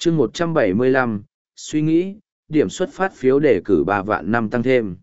chương 175, suy nghĩ, điểm xuất phát phiếu đề cử 3 vạn năm tăng thêm.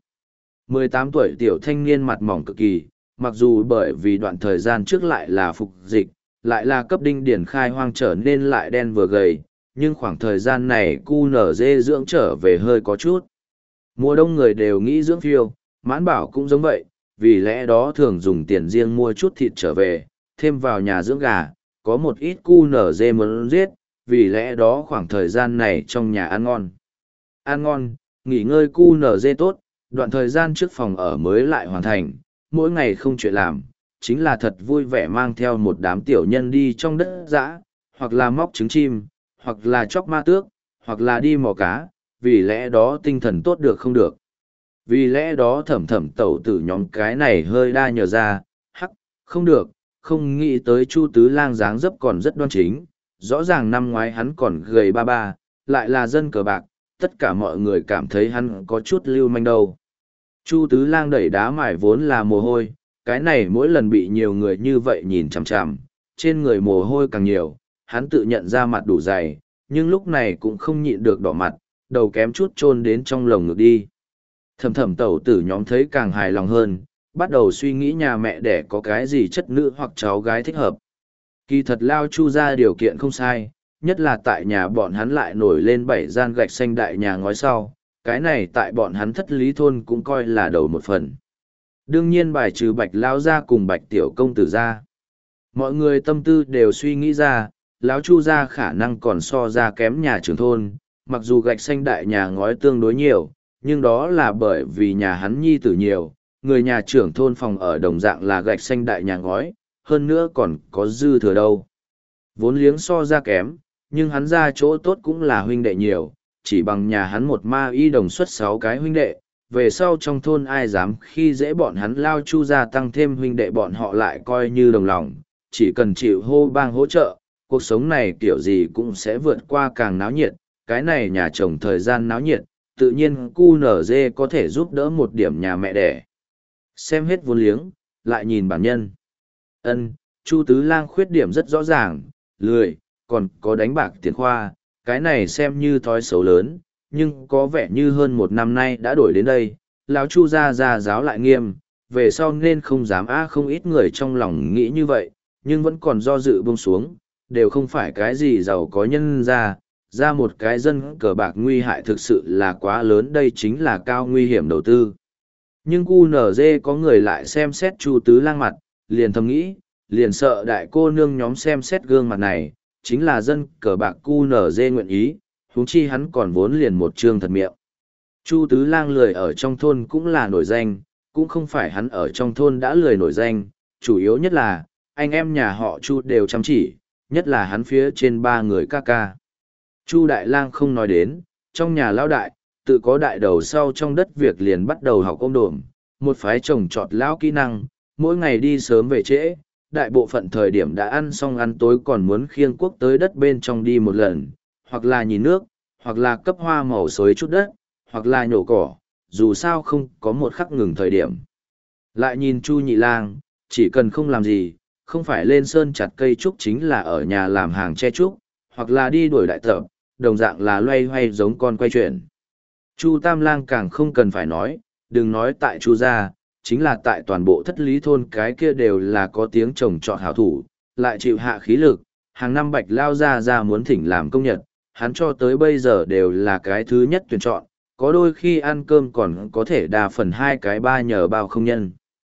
18 tuổi tiểu thanh niên mặt mỏng cực kỳ, mặc dù bởi vì đoạn thời gian trước lại là phục dịch, lại là cấp đinh điển khai hoang trở nên lại đen vừa gầy, nhưng khoảng thời gian này QNZ dưỡng trở về hơi có chút. Mùa đông người đều nghĩ dưỡng phiêu, Mãn Bảo cũng giống vậy, vì lẽ đó thường dùng tiền riêng mua chút thịt trở về, thêm vào nhà dưỡng gà, có một ít QNZ muốn giết, vì lẽ đó khoảng thời gian này trong nhà ăn ngon. Ăn ngon, nghỉ ngơi QNZ tốt, đoạn thời gian trước phòng ở mới lại hoàn thành, mỗi ngày không chuyện làm, chính là thật vui vẻ mang theo một đám tiểu nhân đi trong đất dã, hoặc là móc trứng chim, hoặc là chóc ma tước, hoặc là đi mò cá, vì lẽ đó tinh thần tốt được không được. Vì lẽ đó thẩm thẩm tẩu tử nhóm cái này hơi đa nhờ ra, hắc, không được, không nghĩ tới Chu Tứ Lang dáng dấp còn rất đoan chính, rõ ràng năm ngoái hắn còn gầy ba ba, lại là dân cờ bạc, tất cả mọi người cảm thấy hắn có chút lưu manh đâu. Chu Tứ Lang đẩy đá mài vốn là mồ hôi, cái này mỗi lần bị nhiều người như vậy nhìn chằm chằm, trên người mồ hôi càng nhiều, hắn tự nhận ra mặt đủ dày, nhưng lúc này cũng không nhịn được đỏ mặt, đầu kém chút chôn đến trong lồng ngực đi. Thầm thầm tẩu tử nhóm thấy càng hài lòng hơn, bắt đầu suy nghĩ nhà mẹ đẻ có cái gì chất nữ hoặc cháu gái thích hợp. Kỳ thật Lao Chu ra điều kiện không sai, nhất là tại nhà bọn hắn lại nổi lên 7 gian gạch xanh đại nhà ngói sau, cái này tại bọn hắn thất lý thôn cũng coi là đầu một phần. Đương nhiên bài trừ Bạch Lao ra cùng Bạch Tiểu Công Tử ra. Mọi người tâm tư đều suy nghĩ ra, Lão Chu ra khả năng còn so ra kém nhà trưởng thôn, mặc dù gạch xanh đại nhà ngói tương đối nhiều, nhưng đó là bởi vì nhà hắn nhi tử nhiều, người nhà trưởng thôn phòng ở đồng dạng là gạch xanh đại nhà ngói, hơn nữa còn có dư thừa đâu. Vốn liếng so ra kém, nhưng hắn ra chỗ tốt cũng là huynh đệ nhiều, chỉ bằng nhà hắn một ma y đồng xuất 6 cái huynh đệ, về sau trong thôn ai dám khi dễ bọn hắn Lao Chu ra tăng thêm huynh đệ bọn họ lại coi như đồng lòng, chỉ cần chịu hô bang hỗ trợ, cuộc sống này kiểu gì cũng sẽ vượt qua càng náo nhiệt, cái này nhà chồng thời gian náo nhiệt, tự nhiên QNZ có thể giúp đỡ một điểm nhà mẹ đẻ. Xem hết vốn liếng, lại nhìn bản nhân. Chu Tứ Lang khuyết điểm rất rõ ràng, lười, còn có đánh bạc tiền khoa, cái này xem như thói xấu lớn, nhưng có vẻ như hơn 1 năm nay đã đổi đến đây, lão Chu ra giáo lại nghiêm, về sau nên không dám không ít người trong lòng nghĩ như vậy, nhưng vẫn còn do dự buông xuống, đều không phải cái gì giàu có nhân ra một cái dân cờ bạc nguy hại thực sự là quá lớn, đây chính là cao nguy hiểm đầu tư. Nhưng QNZ có người lại xem xét Chu Tứ Lang mặt, liền thầm nghĩ, liền sợ đại cô nương nhóm xem xét gương mặt này, chính là dân cờ bạc QNZ nguyện ý, huống chi hắn còn vốn liền một trương thật miệng. Chu Tứ Lang lười ở trong thôn cũng là nổi danh, cũng không phải hắn ở trong thôn đã lười nổi danh, chủ yếu nhất là, anh em nhà họ Chu đều chăm chỉ, nhất là hắn phía trên 3 người ca ca. Chu Đại Lang không nói đến, trong nhà lão đại, tự có đại đầu sau trong đất việc liền bắt đầu học ôm đồm, một phái trồng trọt lão kỹ năng, mỗi ngày đi sớm về trễ, đại bộ phận thời điểm đã ăn xong ăn tối còn muốn khiêng cuốc tới đất bên trong đi một lần, hoặc là nhìn nước, hoặc là cấp hoa màu xới chút đất, hoặc là nhổ cỏ, dù sao không có một khắc ngừng thời điểm. Lại nhìn Chu Nhị Lang, chỉ cần không làm gì, không phải lên sơn chặt cây trúc chính là ở nhà làm hàng che trúc, hoặc là đi đuổi đại tập, đồng dạng là loay hoay giống con quay chuyển. Chu Tam Lang càng không cần phải nói, đừng nói tại Chu gia, chính là tại toàn bộ thất lý thôn cái kia đều là có tiếng trồng trọt hảo thủ, lại chịu hạ khí lực, hàng năm Bạch Lao ra muốn thỉnh làm công nhật, hắn cho tới bây giờ đều là cái thứ nhất tuyển chọn, có đôi khi ăn cơm còn có thể đa phần 2 cái 3 nhờ bao không nhân.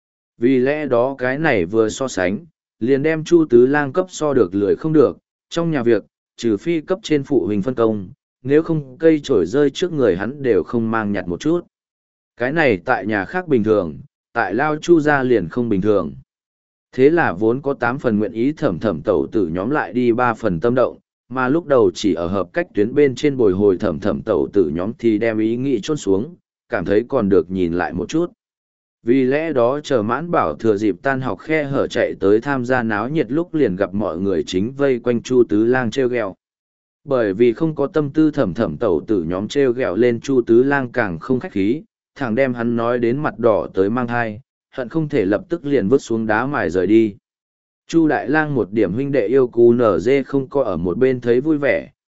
Vì lẽ đó cái này vừa so sánh, liền đem Chu Tứ Lang cấp so được lười không được, trong nhà việc, trừ phi cấp trên phụ huynh phân công, nếu không cây trổi rơi trước người hắn đều không mang nhặt một chút. Cái này tại nhà khác bình thường, tại Lao Chu gia liền không bình thường. Thế là vốn có 8 phần nguyện ý thẩm thẩm tẩu tử nhóm lại đi 3 phần tâm động, mà lúc đầu chỉ ở hợp cách tuyến bên trên bồi hồi thẩm thẩm tẩu tử nhóm thì đem ý nghĩ chôn xuống, cảm thấy còn được nhìn lại một chút. Vì lẽ đó chờ Mãn Bảo thừa dịp tan học khe hở chạy tới tham gia náo nhiệt lúc liền gặp mọi người chính vây quanh Chu Tứ Lang treo gẹo. Bởi vì không có tâm tư thẩm thẩm tẩu tử nhóm treo gẹo lên Chu Tứ Lang càng không khách khí, thằng đem hắn nói đến mặt đỏ tới mang thai, hận không thể lập tức liền vứt xuống đá mài rời đi. Chu Đại Lang một điểm huynh đệ yêu QNZ không có ở một bên thấy vui vẻ,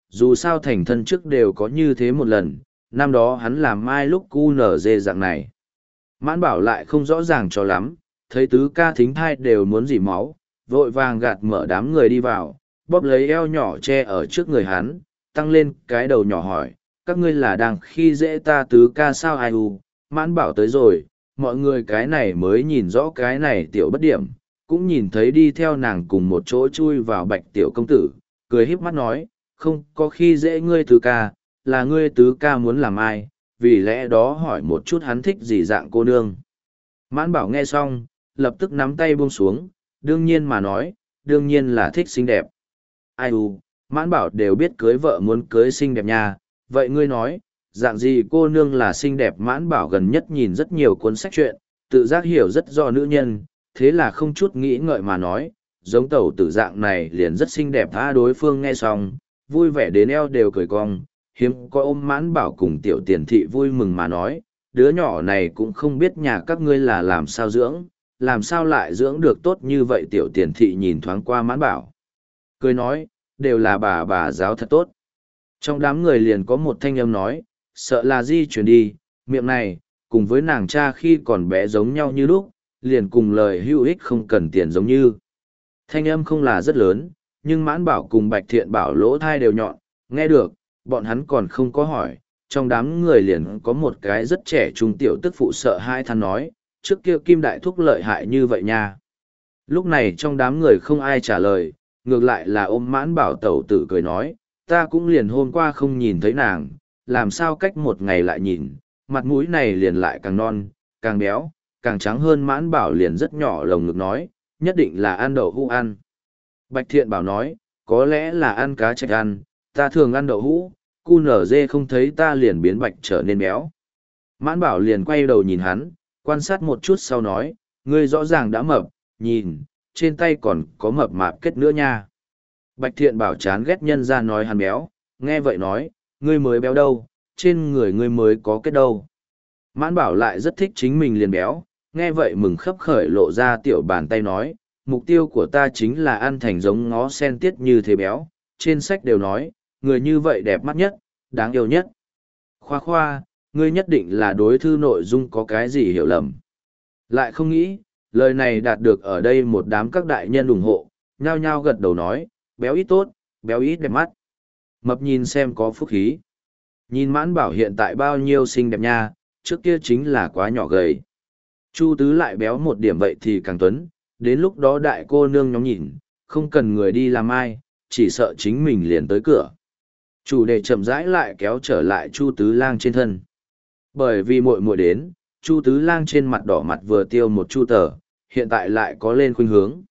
dù sao thành thân trước đều có như thế một lần, năm đó hắn làm mai lúc cu nở dê dạng này. Mãn bảo lại không rõ ràng cho lắm, thấy tứ ca thính thai đều muốn dỉ máu, vội vàng gạt mở đám người đi vào, bóp lấy eo nhỏ che ở trước người hắn, tăng lên cái đầu nhỏ hỏi, các ngươi là đang khi dễ ta tứ ca sao ai u, mãn bảo tới rồi, mọi người cái này mới nhìn rõ cái này tiểu bất điểm, cũng nhìn thấy đi theo nàng cùng một chỗ chui vào bạch tiểu công tử, cười híp mắt nói, không có khi dễ ngươi tứ ca, là ngươi tứ ca muốn làm ai, vì lẽ đó hỏi một chút hắn thích gì dạng cô nương. Mãn bảo nghe xong, lập tức nắm tay buông xuống, đương nhiên mà nói, đương nhiên là thích xinh đẹp. Ai u, mãn bảo đều biết cưới vợ muốn cưới xinh đẹp nha, vậy ngươi nói, dạng gì cô nương là xinh đẹp? Mãn bảo gần nhất nhìn rất nhiều cuốn sách truyện, tự giác hiểu rất do nữ nhân, thế là không chút nghĩ ngợi mà nói, giống tẩu tử dạng này liền rất xinh đẹp. Đối phương nghe xong, vui vẻ đến eo đều cười cong, hiếm có ôm mãn bảo cùng tiểu tiền thị vui mừng mà nói, đứa nhỏ này cũng không biết nhà các ngươi là làm sao dưỡng, làm sao lại dưỡng được tốt như vậy. Tiểu tiền thị nhìn thoáng qua mãn bảo, cười nói, đều là bà giáo thật tốt. Trong đám người liền có một thanh âm nói, sợ là di chuyển đi, miệng này, cùng với nàng cha khi còn bé giống nhau như lúc, liền cùng lời hữu ích không cần tiền giống như. Thanh âm không là rất lớn, nhưng mãn bảo cùng bạch thiện bảo lỗ thai đều nhọn, nghe được, bọn hắn còn không có hỏi, trong đám người liền có một cái rất trẻ trung tiểu tức phụ sợ hai than nói, trước kia Kim Đại Thúc lợi hại như vậy nha. Lúc này trong đám người không ai trả lời, ngược lại là ôm mãn bảo tẩu tử cười nói, ta cũng liền hôm qua không nhìn thấy nàng, làm sao cách một ngày lại nhìn, mặt mũi này liền lại càng non, càng béo, càng trắng hơn. Mãn bảo liền rất nhỏ lồng ngực nói, nhất định là ăn đậu hũ ăn. Bạch thiện bảo nói, có lẽ là ăn cá chạch ăn, ta thường ăn đậu hũ, cu nở dê không thấy ta liền biến bạch trở nên béo. Mãn bảo liền quay đầu nhìn hắn, quan sát một chút sau nói, ngươi rõ ràng đã mập, nhìn, trên tay còn có mập mạp kết nữa nha. Bạch thiện bảo chán ghét nhân ra nói hắn béo, nghe vậy nói, ngươi mới béo đâu, trên người ngươi mới có kết đâu. Mãn bảo lại rất thích chính mình liền béo, nghe vậy mừng khấp khởi lộ ra tiểu bàn tay nói, mục tiêu của ta chính là ăn thành giống ngó sen tiết như thế béo, trên sách đều nói, người như vậy đẹp mắt nhất, đáng yêu nhất. Khoa khoa, ngươi nhất định là đối thư nội dung có cái gì hiểu lầm. Lại không nghĩ, lời này đạt được ở đây một đám các đại nhân ủng hộ, nhao nhao gật đầu nói, béo ít tốt, béo ít đẹp mắt. Mập nhìn xem có phúc khí. Nhìn mãn bảo hiện tại bao nhiêu xinh đẹp nha, trước kia chính là quá nhỏ gầy. Chu tứ lại béo một điểm vậy thì càng tuấn, đến lúc đó đại cô nương nhóm nhìn, không cần người đi làm ai, chỉ sợ chính mình liền tới cửa. Chủ đề chậm rãi lại kéo trở lại Chu tứ lang trên thân. Bởi vì muội muội đến, Chu tứ lang trên mặt đỏ mặt vừa tiêu một chu tờ, hiện tại lại có lên khuynh hướng.